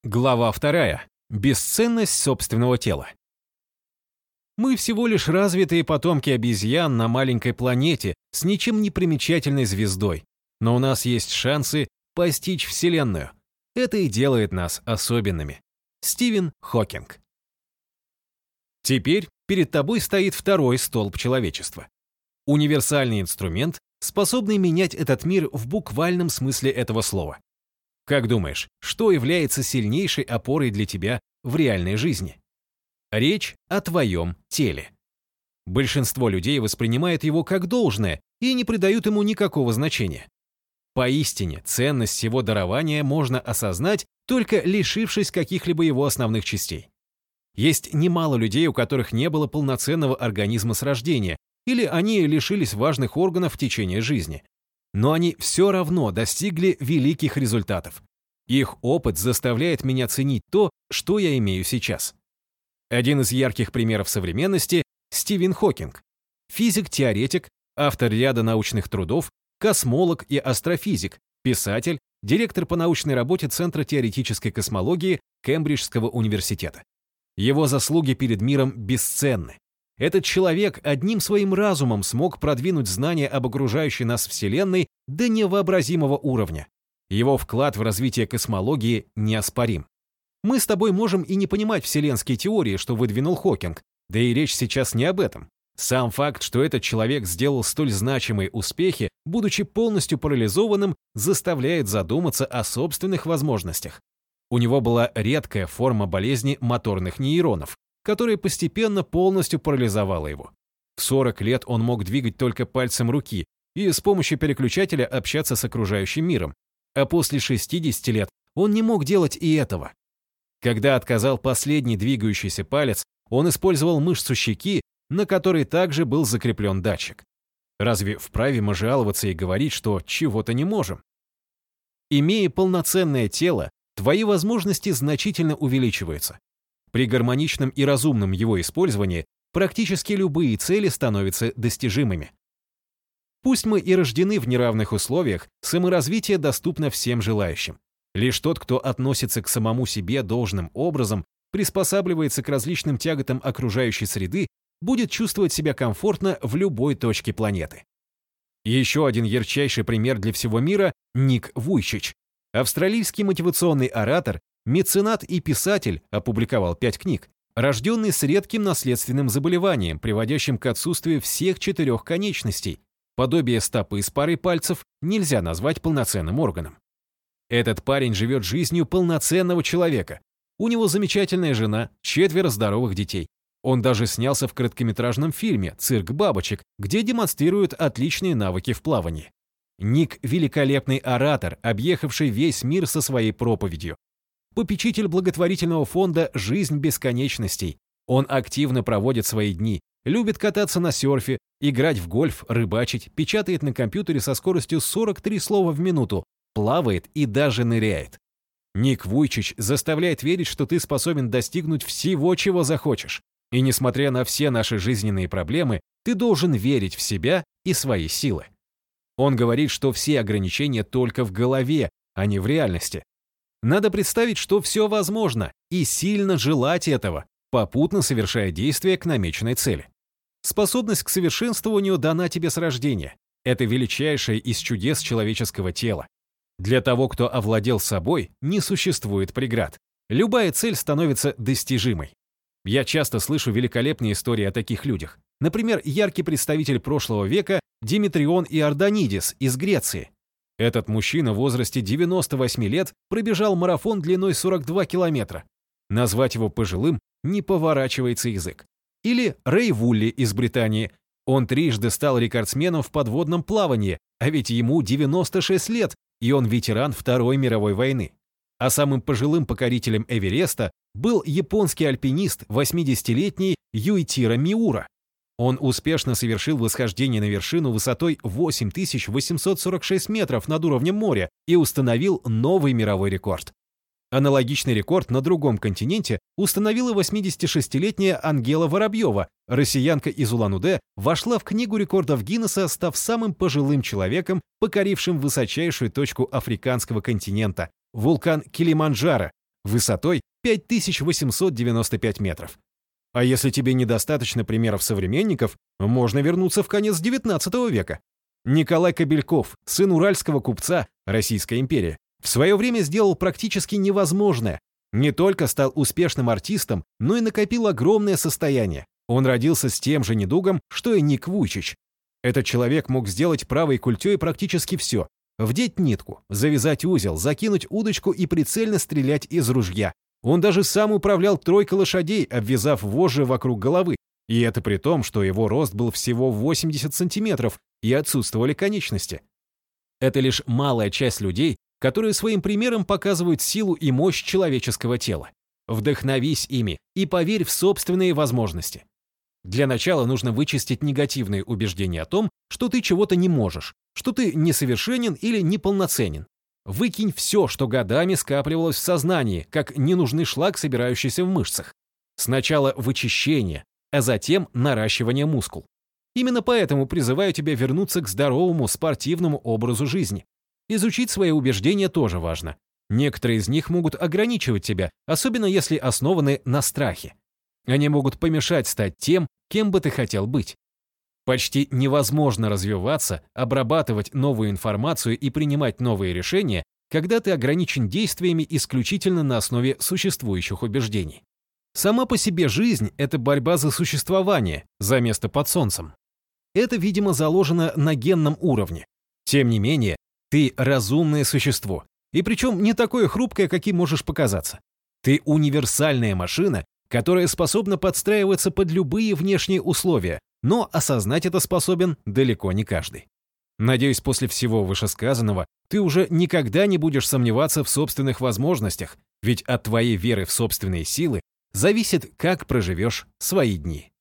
Глава 2. Бесценность собственного тела. Мы всего лишь развитые потомки обезьян на маленькой планете с ничем не примечательной звездой, но у нас есть шансы постичь Вселенную. Это и делает нас особенными. Стивен Хокинг. Теперь перед тобой стоит второй столб человечества. Универсальный инструмент, способный менять этот мир в буквальном смысле этого слова. Как думаешь, что является сильнейшей опорой для тебя в реальной жизни? Речь о твоем теле. Большинство людей воспринимает его как должное и не придают ему никакого значения. Поистине, ценность всего дарования можно осознать, только лишившись каких-либо его основных частей. Есть немало людей, у которых не было полноценного организма с рождения, или они лишились важных органов в течение жизни. Но они все равно достигли великих результатов. Их опыт заставляет меня ценить то, что я имею сейчас. Один из ярких примеров современности – Стивен Хокинг. Физик-теоретик, автор ряда научных трудов, космолог и астрофизик, писатель, директор по научной работе Центра теоретической космологии Кембриджского университета. Его заслуги перед миром бесценны. Этот человек одним своим разумом смог продвинуть знания об окружающей нас Вселенной до невообразимого уровня. Его вклад в развитие космологии неоспорим. Мы с тобой можем и не понимать вселенские теории, что выдвинул Хокинг, да и речь сейчас не об этом. Сам факт, что этот человек сделал столь значимые успехи, будучи полностью парализованным, заставляет задуматься о собственных возможностях. У него была редкая форма болезни моторных нейронов, которая постепенно полностью парализовала его. В 40 лет он мог двигать только пальцем руки и с помощью переключателя общаться с окружающим миром, а после 60 лет он не мог делать и этого. Когда отказал последний двигающийся палец, он использовал мышцу щеки, на которой также был закреплен датчик. Разве вправе мы жаловаться и говорить, что чего-то не можем? Имея полноценное тело, твои возможности значительно увеличиваются. При гармоничном и разумном его использовании практически любые цели становятся достижимыми. Пусть мы и рождены в неравных условиях, саморазвитие доступно всем желающим. Лишь тот, кто относится к самому себе должным образом, приспосабливается к различным тяготам окружающей среды, будет чувствовать себя комфортно в любой точке планеты. Еще один ярчайший пример для всего мира – Ник Вуйчич. Австралийский мотивационный оратор, меценат и писатель, опубликовал 5 книг, рожденный с редким наследственным заболеванием, приводящим к отсутствию всех 4 конечностей. Подобие стопы с парой пальцев нельзя назвать полноценным органом. Этот парень живет жизнью полноценного человека. У него замечательная жена, 4 здоровых детей. Он даже снялся в короткометражном фильме «Цирк бабочек», где демонстрирует отличные навыки в плавании. Ник – великолепный оратор, объехавший весь мир со своей проповедью. Попечитель благотворительного фонда «Жизнь бесконечностей». Он активно проводит свои дни, любит кататься на серфе, играть в гольф, рыбачить, печатает на компьютере со скоростью 43 слова в минуту, плавает и даже ныряет. Ник Вуйчич заставляет верить, что ты способен достигнуть всего, чего захочешь. И несмотря на все наши жизненные проблемы, ты должен верить в себя и свои силы. Он говорит, что все ограничения только в голове, а не в реальности. Надо представить, что все возможно, и сильно желать этого, попутно совершая действия к намеченной цели. Способность к совершенствованию дана тебе с рождения. Это величайшее из чудес человеческого тела. Для того, кто овладел собой, не существует преград. Любая цель становится достижимой. Я часто слышу великолепные истории о таких людях. Например, яркий представитель прошлого века Димитрион Иорданидис из Греции. Этот мужчина в возрасте 98 лет пробежал марафон длиной 42 километра. Назвать его пожилым не поворачивается язык. Или Рэй Вулли из Британии. Он трижды стал рекордсменом в подводном плавании, а ведь ему 96 лет, и он ветеран Второй мировой войны. А самым пожилым покорителем Эвереста был японский альпинист, 80-летний Юитиро Миура. Он успешно совершил восхождение на вершину высотой 8846 метров над уровнем моря и установил новый мировой рекорд. Аналогичный рекорд на другом континенте установила 86-летняя Ангела Воробьева, россиянка из Улан-Удэ, вошла в Книгу рекордов Гиннесса, став самым пожилым человеком, покорившим высочайшую точку африканского континента – вулкан Килиманджаро, высотой 5895 метров. А если тебе недостаточно примеров современников, можно вернуться в конец XIX века. Николай Кобельков, сын уральского купца, Российская империя, в свое время сделал практически невозможное. Не только стал успешным артистом, но и накопил огромное состояние. Он родился с тем же недугом, что и Ник Вуйчич. Этот человек мог сделать правой культей практически все. Вдеть нитку, завязать узел, закинуть удочку и прицельно стрелять из ружья. Он даже сам управлял тройкой лошадей, обвязав вожжи вокруг головы. И это при том, что его рост был всего 80 сантиметров и отсутствовали конечности. Это лишь малая часть людей, которые своим примером показывают силу и мощь человеческого тела. Вдохновись ими и поверь в собственные возможности. Для начала нужно вычистить негативные убеждения о том, что ты чего-то не можешь, что ты несовершенен или неполноценен. Выкинь все, что годами скапливалось в сознании, как ненужный шлак, собирающийся в мышцах. Сначала вычищение, а затем наращивание мускул. Именно поэтому призываю тебя вернуться к здоровому спортивному образу жизни. Изучить свои убеждения тоже важно. Некоторые из них могут ограничивать тебя, особенно если основаны на страхе. Они могут помешать стать тем, кем бы ты хотел быть. Почти невозможно развиваться, обрабатывать новую информацию и принимать новые решения, когда ты ограничен действиями исключительно на основе существующих убеждений. Сама по себе жизнь – это борьба за существование, за место под солнцем. Это, видимо, заложено на генном уровне. Тем не менее, ты разумное существо, и причем не такое хрупкое, каким можешь показаться. Ты универсальная машина, которая способна подстраиваться под любые внешние условия, но осознать это способен далеко не каждый. Надеюсь, после всего вышесказанного ты уже никогда не будешь сомневаться в собственных возможностях, ведь от твоей веры в собственные силы зависит, как проживешь свои дни.